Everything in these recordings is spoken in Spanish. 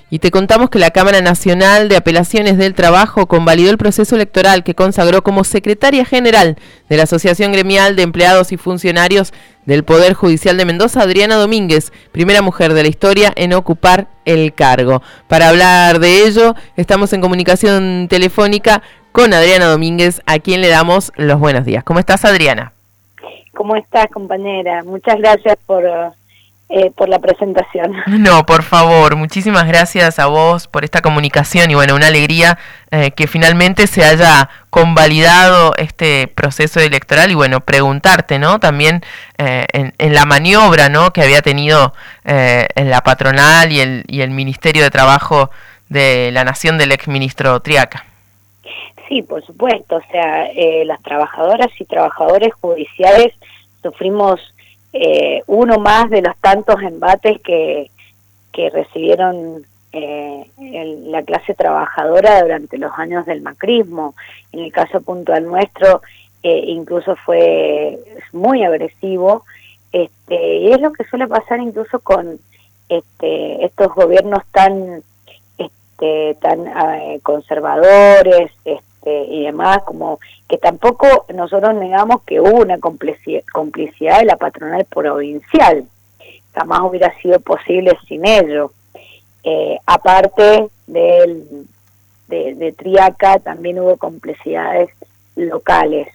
Y te contamos que la Cámara Nacional de Apelaciones del Trabajo convalidó el proceso electoral que consagró como secretaria general de la Asociación Gremial de Empleados y Funcionarios del Poder Judicial de Mendoza, Adriana Domínguez, primera mujer de la historia en ocupar el cargo. Para hablar de ello, estamos en comunicación telefónica con Adriana Domínguez, a quien le damos los buenos días. ¿Cómo estás, Adriana? ¿Cómo estás, compañera? Muchas gracias por la presentación. No, por favor, muchísimas gracias a vos por esta comunicación y bueno, una alegría que finalmente se haya convalidado este proceso electoral y bueno, preguntarte, ¿no? También en la maniobra, ¿no? Que había tenido en la patronal y el Ministerio de Trabajo de la Nación del exministro Triaca. Sí, por supuesto, o sea, las trabajadoras y trabajadores judiciales sufrimos uno más de los tantos embates que recibieron la clase trabajadora durante los años del macrismo. En el caso puntual nuestro, incluso fue muy agresivo, y es lo que suele pasar incluso con estos gobiernos tan conservadores, y demás, como que tampoco nosotros negamos que hubo una complicidad de la patronal provincial, jamás hubiera sido posible sin ello. Aparte de Triaca, también hubo complicidades locales,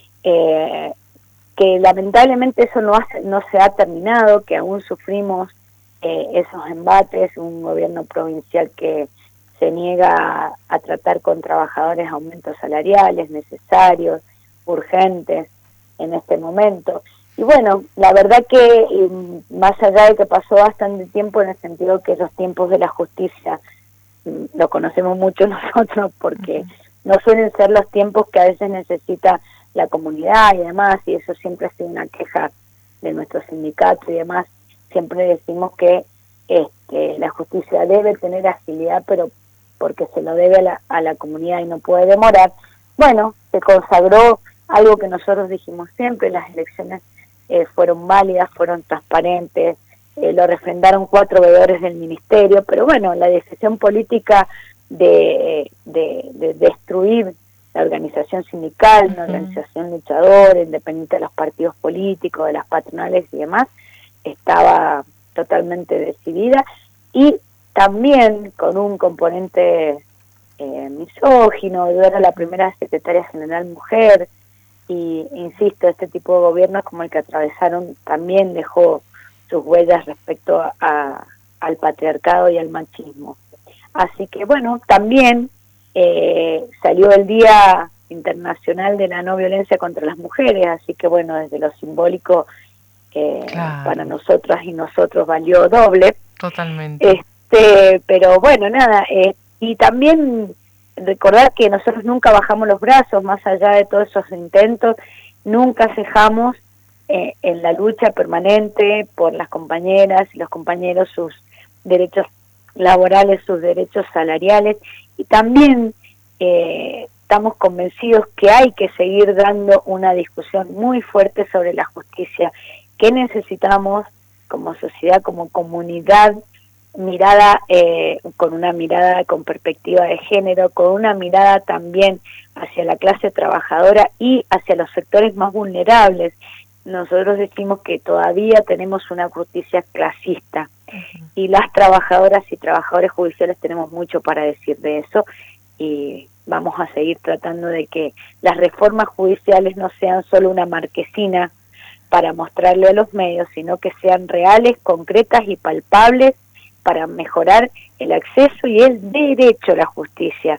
que lamentablemente eso no se ha terminado, que aún sufrimos esos embates, un gobierno provincial que se niega a tratar con trabajadores aumentos salariales necesarios, urgentes en este momento. Y bueno, la verdad que más allá de que pasó bastante tiempo, en el sentido que los tiempos de la justicia lo conocemos mucho nosotros, porque no suelen ser los tiempos que a veces necesita la comunidad y demás, y eso siempre ha sido una queja de nuestro sindicato y demás. Siempre decimos que la justicia debe tener agilidad, pero porque se lo debe a la comunidad y no puede demorar. Bueno, se consagró algo que nosotros dijimos siempre: las elecciones fueron válidas, fueron transparentes, lo refrendaron 4 veedores del ministerio, pero bueno, la decisión política de destruir la organización sindical, una organización luchadora, independiente de los partidos políticos, de las patronales y demás, estaba totalmente decidida, y también con un componente misógino. Yo era la primera secretaria general mujer, y insisto, este tipo de gobiernos como el que atravesaron también dejó sus huellas respecto al patriarcado y al machismo. Así que bueno, también salió el Día Internacional de la No Violencia contra las Mujeres, así que bueno, desde lo simbólico claro, para nosotras y nosotros valió doble. Totalmente. Pero bueno, nada, y también recordar que nosotros nunca bajamos los brazos, más allá de todos esos intentos, nunca cejamos en la lucha permanente por las compañeras y los compañeros, sus derechos laborales, sus derechos salariales, y también estamos convencidos que hay que seguir dando una discusión muy fuerte sobre la justicia, que necesitamos como sociedad, como comunidad, mirada con una mirada con perspectiva de género, con una mirada también hacia la clase trabajadora y hacia los sectores más vulnerables. Nosotros decimos que todavía tenemos una justicia clasista, y las trabajadoras y trabajadores judiciales tenemos mucho para decir de eso, y vamos a seguir tratando de que las reformas judiciales no sean solo una marquesina para mostrarle a los medios, sino que sean reales, concretas y palpables, para mejorar el acceso y el derecho a la justicia.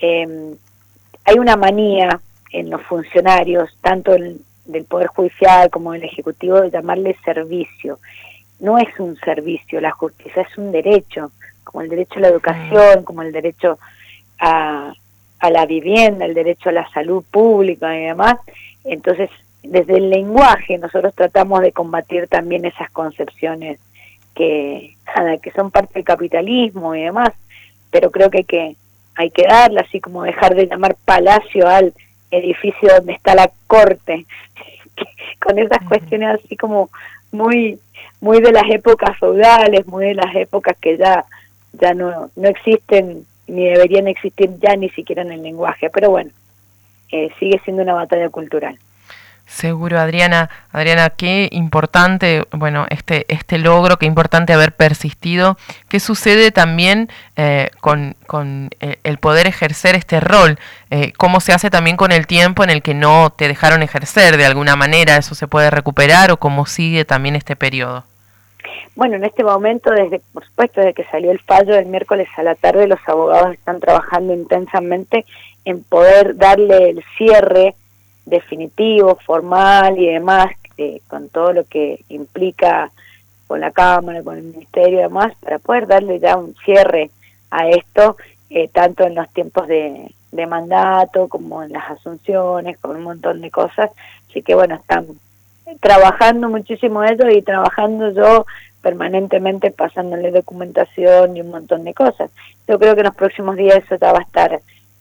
Hay una manía en los funcionarios, tanto del Poder Judicial como del Ejecutivo, de llamarle servicio. No es un servicio la justicia, es un derecho, como el derecho a la educación, como el derecho a la vivienda, el derecho a la salud pública y demás. Entonces, desde el lenguaje nosotros tratamos de combatir también esas concepciones que son parte del capitalismo y demás, pero creo que hay que darle, así como dejar de llamar palacio al edificio donde está la corte, con esas cuestiones así como muy de las épocas feudales, muy de las épocas que ya ya no existen ni deberían existir ya ni siquiera en el lenguaje, pero bueno, sigue siendo una batalla cultural. Seguro, Adriana. Adriana, qué importante, bueno, este logro, qué importante haber persistido. ¿Qué sucede también con el poder ejercer este rol? ¿Cómo se hace también con el tiempo en el que no te dejaron ejercer de alguna manera? ¿Eso se puede recuperar o cómo sigue también este periodo? Bueno, en este momento, por supuesto, desde que salió el fallo del miércoles a la tarde, los abogados están trabajando intensamente en poder darle el cierre definitivo, formal y demás, con todo lo que implica con la Cámara, con el Ministerio y demás, para poder darle ya un cierre a esto, tanto en los tiempos de mandato como en las asunciones, con un montón de cosas. Así que bueno, están trabajando muchísimo ellos y trabajando yo permanentemente, pasándole documentación y un montón de cosas. Yo creo que en los próximos días eso ya va a estar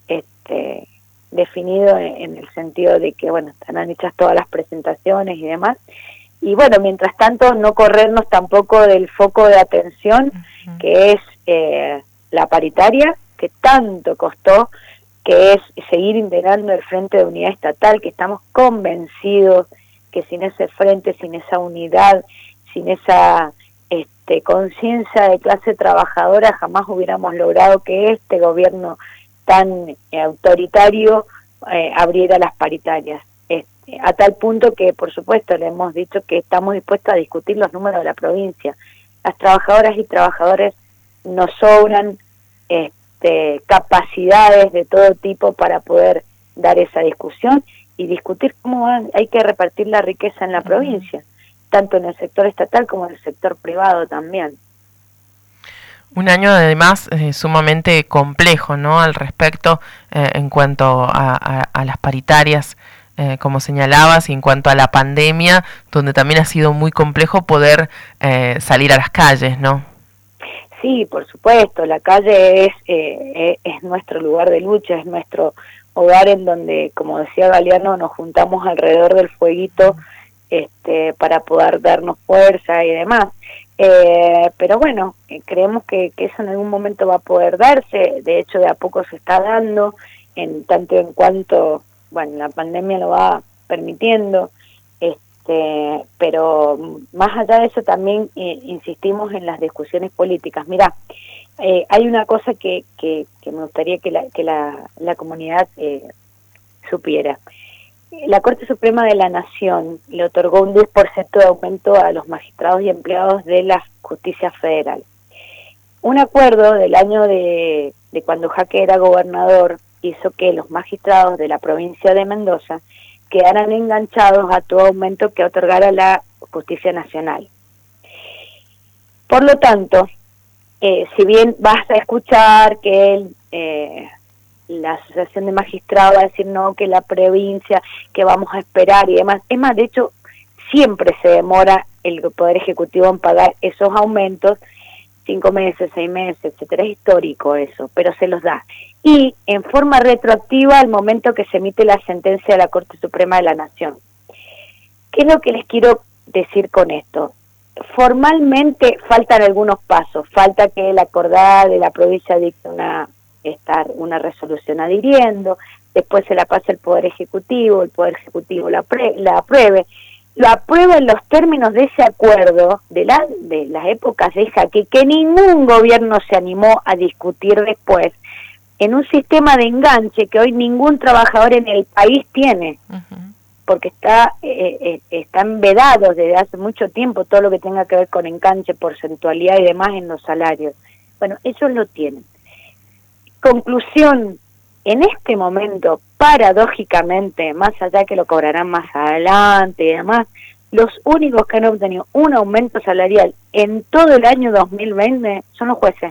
definido en el sentido de que, bueno, estarán hechas todas las presentaciones y demás. Y bueno, mientras tanto, no corrernos tampoco del foco de atención, que es la paritaria, que tanto costó, que es seguir integrando el Frente de Unidad Estatal, que estamos convencidos que sin ese frente, sin esa unidad, sin esa conciencia de clase trabajadora, jamás hubiéramos logrado que este gobierno tan autoritario abriera las paritarias. A tal punto que, por supuesto, le hemos dicho que estamos dispuestos a discutir los números de la provincia. Las trabajadoras y trabajadores nos sobran capacidades de todo tipo para poder dar esa discusión y discutir cómo hay que repartir la riqueza en la provincia, tanto en el sector estatal como en el sector privado también. Un año además sumamente complejo, ¿no? Al respecto, en cuanto a las paritarias, como señalabas, y en cuanto a la pandemia, donde también ha sido muy complejo poder salir a las calles, ¿no? Sí, por supuesto, la calle es nuestro lugar de lucha, es nuestro hogar en donde, como decía Galeano, nos juntamos alrededor del fueguito para poder darnos fuerza y demás. Pero bueno, creemos que eso en algún momento va a poder darse, de hecho de a poco se está dando, en tanto en cuanto, bueno, la pandemia lo va permitiendo, pero más allá de eso también insistimos en las discusiones políticas. Mirá, hay una cosa que me gustaría que la comunidad supiera. La Corte Suprema de la Nación le otorgó un 10% de aumento a los magistrados y empleados de la Justicia Federal. Un acuerdo del año de cuando Jaque era gobernador hizo que los magistrados de la provincia de Mendoza quedaran enganchados a todo aumento que otorgara la Justicia Nacional. Por lo tanto, si bien vas a escuchar que la Asociación de Magistrados va a decir no, que la provincia, que vamos a esperar y demás. Es más, de hecho, siempre se demora el Poder Ejecutivo en pagar esos aumentos, 5 meses, 6 meses, etcétera. Es histórico eso, pero se los da. Y en forma retroactiva al momento que se emite la sentencia de la Corte Suprema de la Nación. ¿Qué es lo que les quiero decir con esto? Formalmente faltan algunos pasos. Falta que la acordada de la provincia dicte una resolución adhiriendo, después se la pasa el Poder Ejecutivo, el Poder Ejecutivo la apruebe, lo aprueba en los términos de ese acuerdo de las épocas de Jaque, que ningún gobierno se animó a discutir después, en un sistema de enganche que hoy ningún trabajador en el país tiene, porque están vedados desde hace mucho tiempo todo lo que tenga que ver con enganche, porcentualidad y demás en los salarios. Bueno, ellos lo tienen. Conclusión, en este momento, paradójicamente, más allá que lo cobrarán más adelante y demás, los únicos que han obtenido un aumento salarial en todo el año 2020 son los jueces.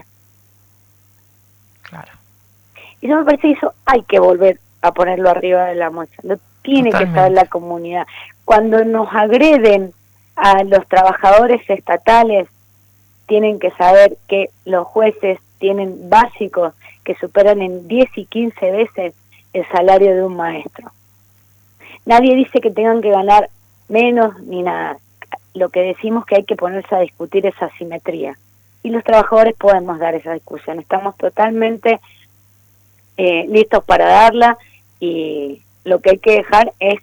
Claro. Y yo me parece que eso hay que volver a ponerlo arriba de la mesa, lo tiene que saber la comunidad. Cuando nos agreden a los trabajadores estatales, tienen que saber que los jueces tienen básicos que superan en 10 y 15 veces el salario de un maestro. Nadie dice que tengan que ganar menos ni nada. Lo que decimos que hay que ponerse a discutir esa asimetría. y los trabajadores podemos dar esa discusión. Estamos totalmente listos para darla, y lo que hay que dejar es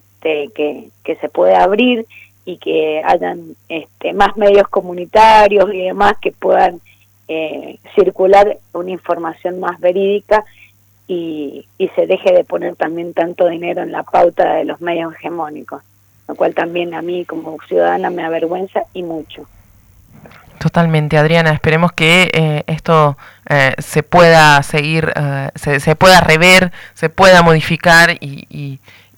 que se pueda abrir y que hayan más medios comunitarios y demás que puedan circular una información más verídica, y se deje de poner también tanto dinero en la pauta de los medios hegemónicos, lo cual también a mí como ciudadana me avergüenza y mucho. Totalmente, Adriana. Esperemos que esto se pueda seguir, se pueda rever, se pueda modificar y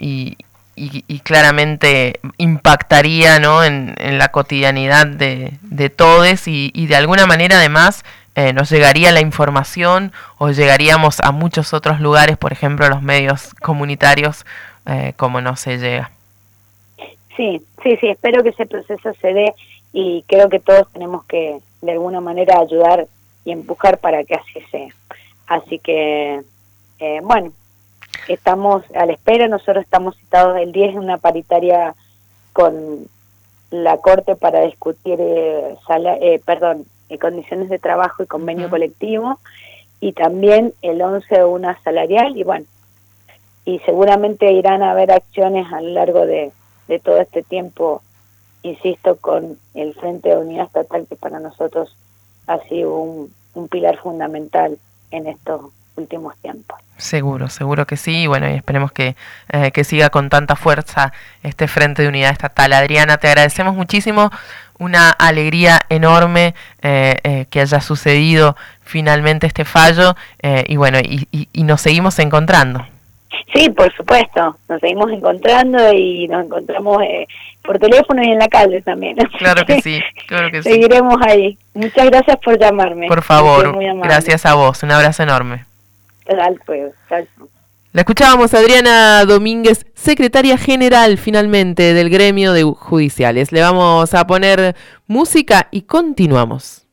claramente impactaría, ¿no?, en la cotidianidad de todos, y de alguna manera además nos llegaría la información, o llegaríamos a muchos otros lugares, por ejemplo los medios comunitarios, como no se llega. Sí, espero que ese proceso se dé, y creo que todos tenemos que de alguna manera ayudar y empujar para que así sea. Así que, bueno, estamos a la espera. Nosotros estamos citados el 10 en una paritaria con la Corte para discutir condiciones de trabajo y convenio colectivo, y también el 11 una salarial, y bueno, y seguramente irán a haber acciones a lo largo de todo este tiempo, insisto, con el Frente de Unidad Estatal, que para nosotros ha sido un pilar fundamental en estos últimos tiempos. Seguro que sí, y bueno, y esperemos que siga con tanta fuerza este Frente de Unidad Estatal. Adriana, te agradecemos muchísimo, una alegría enorme que haya sucedido finalmente este fallo, y bueno, y nos seguimos encontrando. Sí, por supuesto, nos seguimos encontrando, y nos encontramos por teléfono y en la calle también. Claro que sí. Seguiremos ahí. Muchas gracias por llamarme. Por favor, gracias a vos, un abrazo enorme. La escuchábamos Adriana Domínguez, secretaria general finalmente del gremio de judiciales. Le vamos a poner música y continuamos.